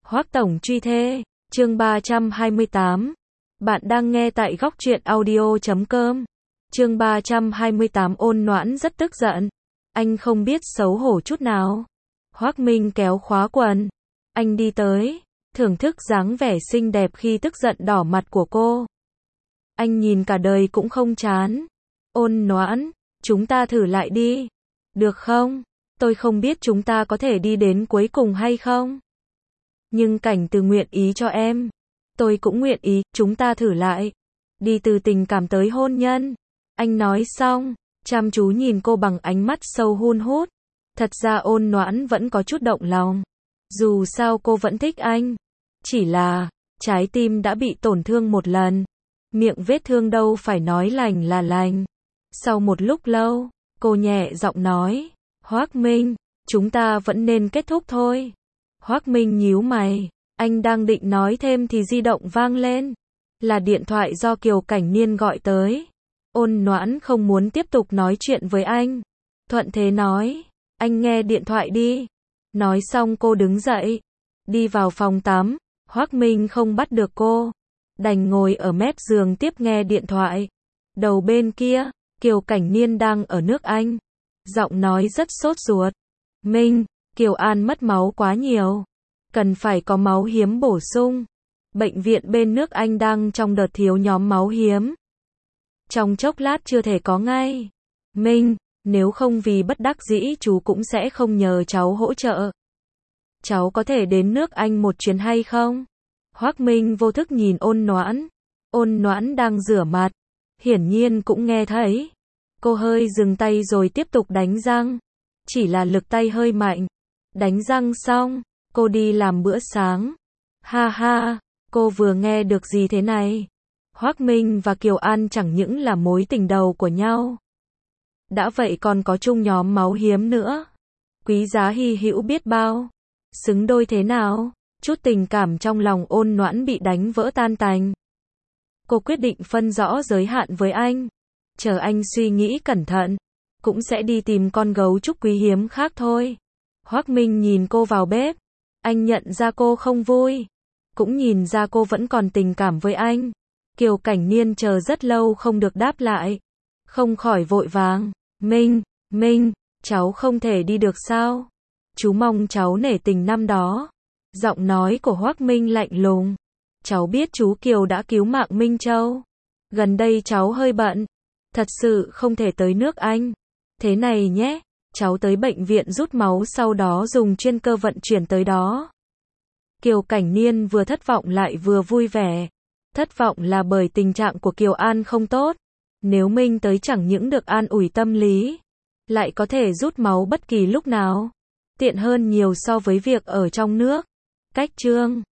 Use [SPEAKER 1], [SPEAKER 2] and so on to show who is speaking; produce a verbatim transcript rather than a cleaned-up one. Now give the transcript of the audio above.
[SPEAKER 1] Hoắc Tổng truy thê, chương ba trăm hai mươi tám. Bạn đang nghe tại góc truyện audio chấm com. Chương ba trăm hai mươi tám. Ôn Noãn rất tức giận. Anh không biết xấu hổ chút nào. Hoắc Minh kéo khóa quần. Anh đi tới, thưởng thức dáng vẻ xinh đẹp khi tức giận đỏ mặt của cô. Anh nhìn cả đời cũng không chán. Ôn Noãn, chúng ta thử lại đi. Được không? Tôi không biết chúng ta có thể đi đến cuối cùng hay không. Nhưng Cảnh Từ nguyện ý cho em. Tôi cũng nguyện ý, chúng ta thử lại. Đi từ tình cảm tới hôn nhân. Anh nói xong, chăm chú nhìn cô bằng ánh mắt sâu hun hút. Thật ra Ôn Noãn vẫn có chút động lòng. Dù sao cô vẫn thích anh. Chỉ là, trái tim đã bị tổn thương một lần. Miệng vết thương đâu phải nói lành là lành. Sau một lúc lâu, cô nhẹ giọng nói, Hoắc Minh, chúng ta vẫn nên kết thúc thôi. Hoắc Minh nhíu mày, anh đang định nói thêm thì di động vang lên. Là điện thoại do Kiều Cảnh Niên gọi tới. Ôn Noãn không muốn tiếp tục nói chuyện với anh. Thuận thế nói, anh nghe điện thoại đi. Nói xong cô đứng dậy, đi vào phòng tắm. Hoắc Minh không bắt được cô, đành ngồi ở mép giường tiếp nghe điện thoại. Đầu bên kia, Kiều Cảnh Niên đang ở nước Anh. Giọng nói rất sốt ruột. Minh, Kiều An mất máu quá nhiều. Cần phải có máu hiếm bổ sung. Bệnh viện bên nước Anh đang trong đợt thiếu nhóm máu hiếm. Trong chốc lát chưa thể có ngay. Minh, nếu không vì bất đắc dĩ chú cũng sẽ không nhờ cháu hỗ trợ. Cháu có thể đến nước Anh một chuyến hay không? Hoắc Minh vô thức nhìn Ôn Noãn. Ôn Noãn đang rửa mặt. Hiển nhiên cũng nghe thấy. Cô hơi dừng tay rồi tiếp tục đánh răng. Chỉ là lực tay hơi mạnh. Đánh răng xong, cô đi làm bữa sáng. Ha ha, cô vừa nghe được gì thế này? Hoắc Minh và Kiều An chẳng những là mối tình đầu của nhau. Đã vậy còn có chung nhóm máu hiếm nữa. Quý giá hy hữu biết bao. Xứng đôi thế nào? Chút tình cảm trong lòng Ôn Noãn bị đánh vỡ tan tành. Cô quyết định phân rõ giới hạn với anh. Chờ anh suy nghĩ cẩn thận, cũng sẽ đi tìm con gấu trúc quý hiếm khác thôi. Hoắc Minh nhìn cô vào bếp. Anh nhận ra cô không vui. Cũng nhìn ra cô vẫn còn tình cảm với anh. Kiều Cảnh Niên chờ rất lâu không được đáp lại. Không khỏi vội vàng. Minh, Minh, cháu không thể đi được sao? Chú mong cháu nể tình năm đó. Giọng nói của Hoắc Minh lạnh lùng. Cháu biết chú Kiều đã cứu mạng Minh Châu. Gần đây cháu hơi bận. Thật sự không thể tới nước Anh. Thế này nhé, cháu tới bệnh viện rút máu sau đó dùng chuyên cơ vận chuyển tới đó. Kiều Cảnh Niên vừa thất vọng lại vừa vui vẻ. Thất vọng là bởi tình trạng của Kiều An không tốt. Nếu Minh tới chẳng những được an ủi tâm lý, lại có thể rút máu bất kỳ lúc nào. Tiện hơn nhiều so với việc ở trong nước. Cách chương